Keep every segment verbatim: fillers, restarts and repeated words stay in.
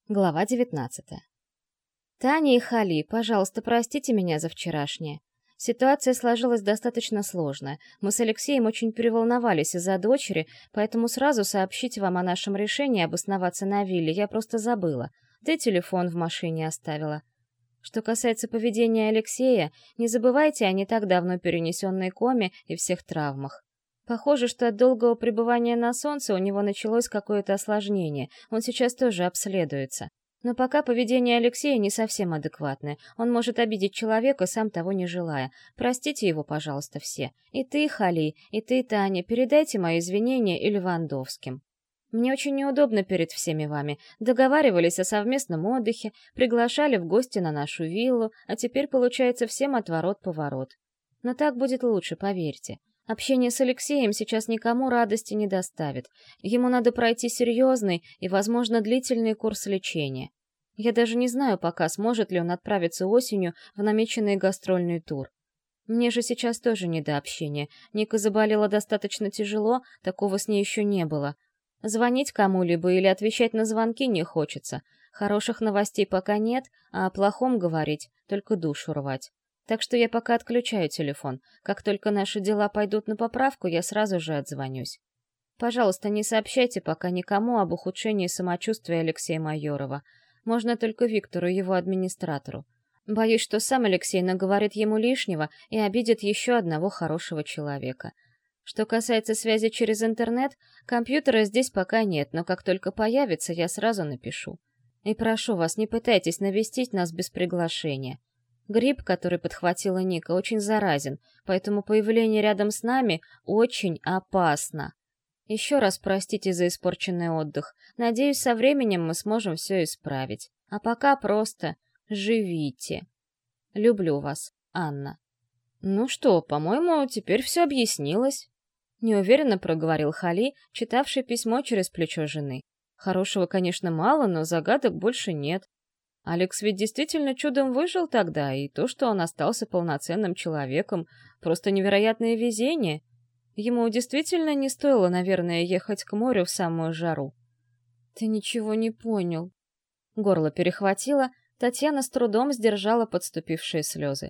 Глава девятнадцатая. Таня и Хали, пожалуйста, простите меня за вчерашнее. Ситуация сложилась достаточно сложная. Мы с Алексеем очень переволновались из-за дочери, поэтому сразу сообщить вам о нашем решении обосноваться на вилле я просто забыла. Да и телефон в машине оставила. Что касается поведения Алексея, не забывайте о не так давно перенесенной коме и всех травмах. Похоже, что от долгого пребывания на солнце у него началось какое-то осложнение, он сейчас тоже обследуется. Но пока поведение Алексея не совсем адекватное, он может обидеть человека, сам того не желая. Простите его, пожалуйста, все. И ты, Хали, и ты, Таня, передайте мои извинения и Левандовским. Мне очень неудобно перед всеми вами. Договаривались о совместном отдыхе, приглашали в гости на нашу виллу, а теперь получается всем отворот-поворот. Но так будет лучше, поверьте. Общение с Алексеем сейчас никому радости не доставит. Ему надо пройти серьезный и, возможно, длительный курс лечения. Я даже не знаю пока, сможет ли он отправиться осенью в намеченный гастрольный тур. Мне же сейчас тоже не до общения. Ника заболела достаточно тяжело, такого с ней еще не было. Звонить кому-либо или отвечать на звонки не хочется. Хороших новостей пока нет, а о плохом говорить, только душу рвать. Так что я пока отключаю телефон. Как только наши дела пойдут на поправку, я сразу же отзвонюсь. Пожалуйста, не сообщайте пока никому об ухудшении самочувствия Алексея Майорова. Можно только Виктору, его администратору. Боюсь, что сам Алексей наговорит ему лишнего и обидит еще одного хорошего человека. Что касается связи через интернет, компьютера здесь пока нет, но как только появится, я сразу напишу. И прошу вас, не пытайтесь навестить нас без приглашения. Грипп, который подхватила Ника, очень заразен, поэтому появление рядом с нами очень опасно. Еще раз простите за испорченный отдых. Надеюсь, со временем мы сможем все исправить. А пока просто живите. Люблю вас, Анна. Ну что, по-моему, теперь все объяснилось. Неуверенно проговорил Хали, читавший письмо через плечо жены. Хорошего, конечно, мало, но загадок больше нет. Алекс ведь действительно чудом выжил тогда, и то, что он остался полноценным человеком, просто невероятное везение. Ему действительно не стоило, наверное, ехать к морю в самую жару. Ты ничего не понял. Горло перехватило, Татьяна с трудом сдержала подступившие слезы.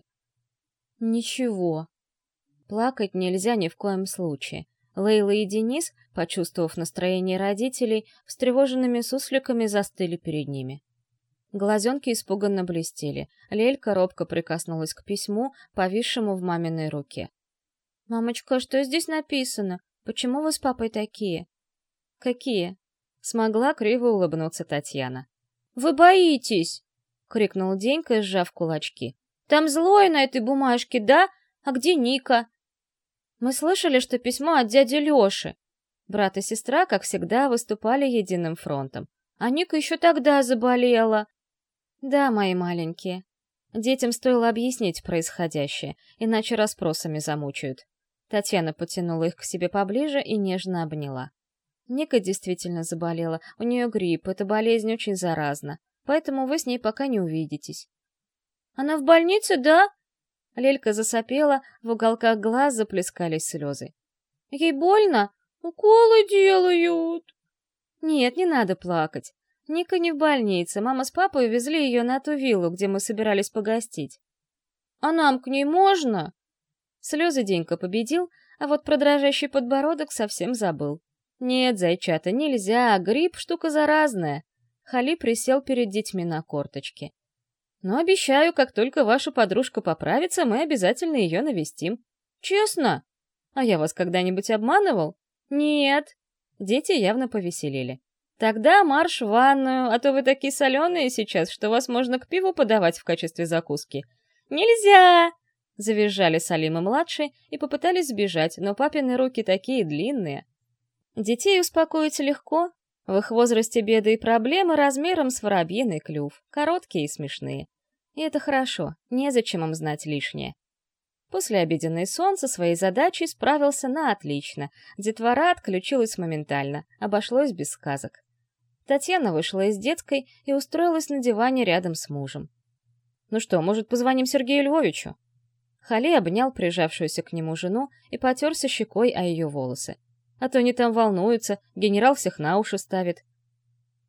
Ничего. Плакать нельзя ни в коем случае. Лейла и Денис, почувствовав настроение родителей, встревоженными сусликами застыли перед ними. Глазенки испуганно блестели. Лелька робко прикоснулась к письму, повисшему в маминой руке. «Мамочка, что здесь написано? Почему вы с папой такие?» «Какие?» — смогла криво улыбнуться Татьяна. «Вы боитесь!» — крикнул Денька, сжав кулачки. «Там злое на этой бумажке, да? А где Ника?» «Мы слышали, что письмо от дяди Лёши». Брат и сестра, как всегда, выступали единым фронтом. «А Ника еще тогда заболела». «Да, мои маленькие. Детям стоило объяснить происходящее, иначе расспросами замучают». Татьяна потянула их к себе поближе и нежно обняла. Ника действительно заболела, у нее грипп, эта болезнь очень заразна, поэтому вы с ней пока не увидитесь. «Она в больнице, да?» Лелька засопела, в уголках глаз заплескались слезы. «Ей больно? Уколы делают!» «Нет, не надо плакать. Ника не в больнице, мама с папой увезли ее на ту виллу, где мы собирались погостить». «А нам к ней можно?» Слезы Денька победил, а вот про дрожащий подбородок совсем забыл. «Нет, зайчата, нельзя, грипп — штука заразная». Хали присел перед детьми на корточки. «Но обещаю, как только ваша подружка поправится, мы обязательно ее навестим. Честно? А я вас когда-нибудь обманывал? Нет». Дети явно повеселели. «Тогда марш в ванную, а то вы такие соленые сейчас, что вас можно к пиву подавать в качестве закуски». «Нельзя!» — завизжали Салим и и попытались сбежать, но папины руки такие длинные. Детей успокоить легко. В их возрасте беды и проблемы размером с воробьиный клюв, короткие и смешные. И это хорошо, незачем им знать лишнее. Послеобеденный сон со своей задачей справился на отлично. Детвора отключилась моментально, обошлось без сказок. Татьяна вышла из детской и устроилась на диване рядом с мужем. «Ну что, может, позвоним Сергею Львовичу?» Хали обнял прижавшуюся к нему жену и потерся щекой о ее волосы. А то они там волнуются, генерал всех на уши ставит.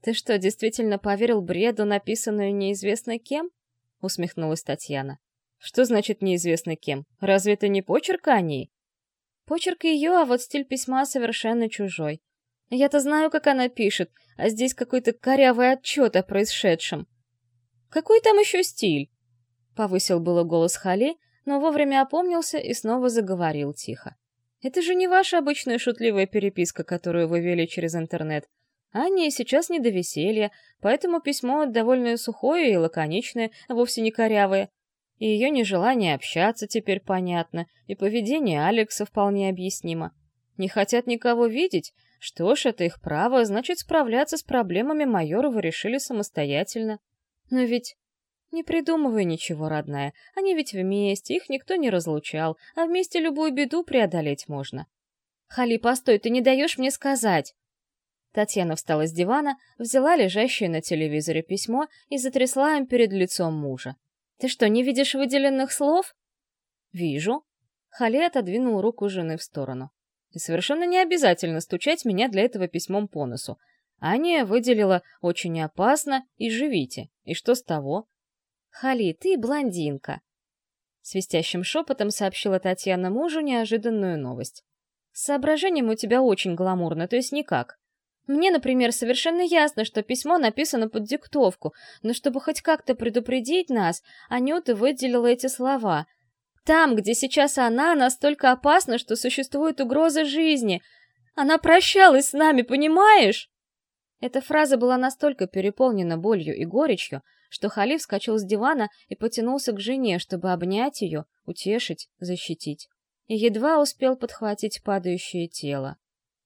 «Ты что, действительно поверил бреду, написанную неизвестно кем?» — усмехнулась Татьяна. «Что значит неизвестно кем? Разве это не почерк Ани?» «Почерк ее, а вот стиль письма совершенно чужой. Я-то знаю, как она пишет, а здесь какой-то корявый отчет о происшедшем». «Какой там еще стиль?» — повысил было голос Хали, но вовремя опомнился и снова заговорил тихо. «Это же не ваша обычная шутливая переписка, которую вы вели через интернет. Анне сейчас не до веселья, поэтому письмо довольно сухое и лаконичное, а вовсе не корявое. И ее нежелание общаться теперь понятно, и поведение Алекса вполне объяснимо. Не хотят никого видеть? Что ж, это их право, значит, справляться с проблемами майора вы решили самостоятельно. Но ведь... Не придумывай ничего, родная, они ведь вместе, их никто не разлучал, а вместе любую беду преодолеть можно. Хали, постой, ты не даешь мне сказать. Татьяна встала с дивана, взяла лежащее на телевизоре письмо и затрясла им перед лицом мужа. «Ты что, не видишь выделенных слов?» «Вижу». Хали отодвинул руку жены в сторону. «И совершенно не обязательно стучать меня для этого письмом по носу. Аня выделила «очень опасно» и «живите». И что с того?» «Хали, ты блондинка!» Свистящим шепотом сообщила Татьяна мужу неожиданную новость. «С соображением у тебя очень гламурно, то есть никак. Мне, например, совершенно ясно, что письмо написано под диктовку, но чтобы хоть как-то предупредить нас, Анюта выделила эти слова. Там, где сейчас она, настолько опасна, что существует угроза жизни. Она прощалась с нами, понимаешь?» Эта фраза была настолько переполнена болью и горечью, что Хали вскочил с дивана и потянулся к жене, чтобы обнять ее, утешить, защитить. И едва успел подхватить падающее тело.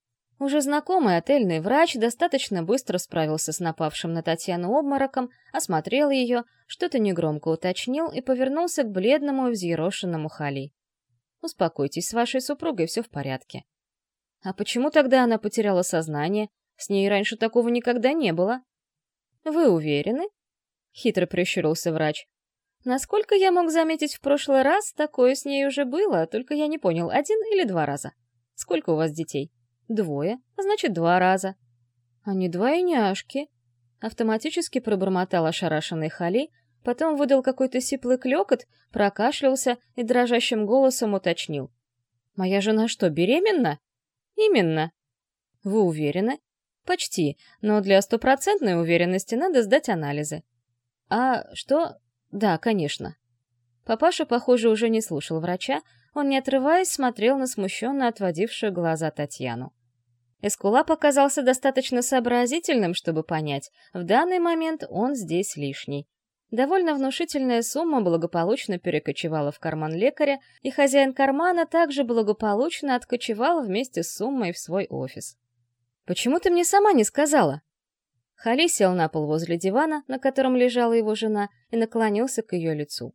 Уже знакомый отельный врач достаточно быстро справился с напавшим на Татьяну обмороком, осмотрел ее, что-то негромко уточнил и повернулся к бледному и взъерошенному Хали. «Успокойтесь, с вашей супругой все в порядке». «А почему тогда она потеряла сознание? С ней раньше такого никогда не было». «Вы уверены?» — хитро прищурился врач. «Насколько я мог заметить в прошлый раз, такое с ней уже было, только я не понял, один или два раза. Сколько у вас детей?» «Двое, значит, два раза». «Они двойняшки», — автоматически пробормотал ошарашенный Хали, потом выдал какой-то сиплый клёкот, прокашлялся и дрожащим голосом уточнил. «Моя жена что, беременна?» «Именно». «Вы уверены?» «Почти, но для стопроцентной уверенности надо сдать анализы». «А что?» «Да, конечно». Папаша, похоже, уже не слушал врача, он, не отрываясь, смотрел на смущенно отводившую глаза Татьяну. Эскулап оказался достаточно сообразительным, чтобы понять, в данный момент он здесь лишний. Довольно внушительная сумма благополучно перекочевала в карман лекаря, и хозяин кармана также благополучно откочевал вместе с суммой в свой офис. «Почему ты мне сама не сказала?» Хали сел на пол возле дивана, на котором лежала его жена, и наклонился к ее лицу.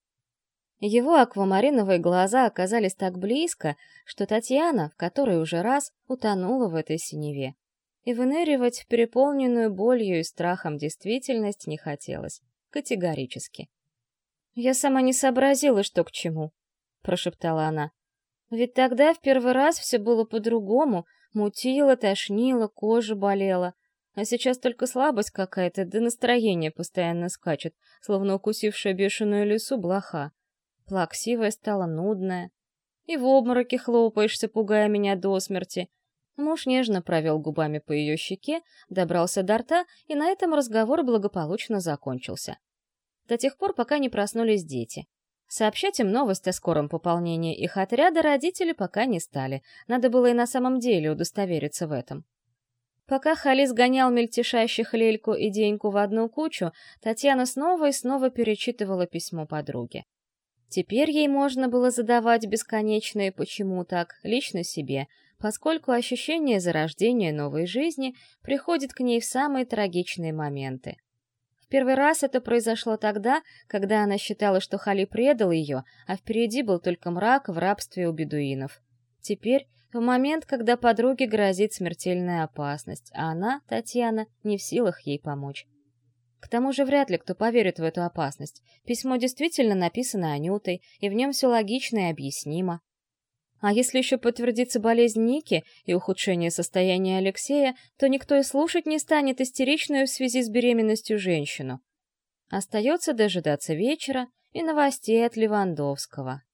Его аквамариновые глаза оказались так близко, что Татьяна, в которой уже раз, утонула в этой синеве. И выныривать в переполненную болью и страхом действительность не хотелось. Категорически. «Я сама не сообразила, что к чему», — прошептала она. «Ведь тогда в первый раз все было по-другому, мутило, тошнило, кожа болела. А сейчас только слабость какая-то, да настроение постоянно скачет, словно укусившая бешеную лису блоха. Плаксивая стала, нудная. И в обмороке хлопаешься, пугая меня до смерти». Муж нежно провел губами по ее щеке, добрался до рта, и на этом разговор благополучно закончился. До тех пор, пока не проснулись дети. Сообщать им новость о скором пополнении их отряда родители пока не стали, надо было и на самом деле удостовериться в этом. Пока Хали сгонял мельтешащих Лельку и Деньку в одну кучу, Татьяна снова и снова перечитывала письмо подруге. Теперь ей можно было задавать бесконечные «почему так» лично себе, поскольку ощущение зарождения новой жизни приходит к ней в самые трагичные моменты. В первый раз это произошло тогда, когда она считала, что Хали предал ее, а впереди был только мрак в рабстве у бедуинов. Теперь, в момент, когда подруге грозит смертельная опасность, а она, Татьяна, не в силах ей помочь. К тому же вряд ли кто поверит в эту опасность. Письмо действительно написано Анютой, и в нем все логично и объяснимо. А если еще подтвердится болезнь Ники и ухудшение состояния Алексея, то никто и слушать не станет истеричную в связи с беременностью женщину. Остается дожидаться вечера и новостей от Левандовского.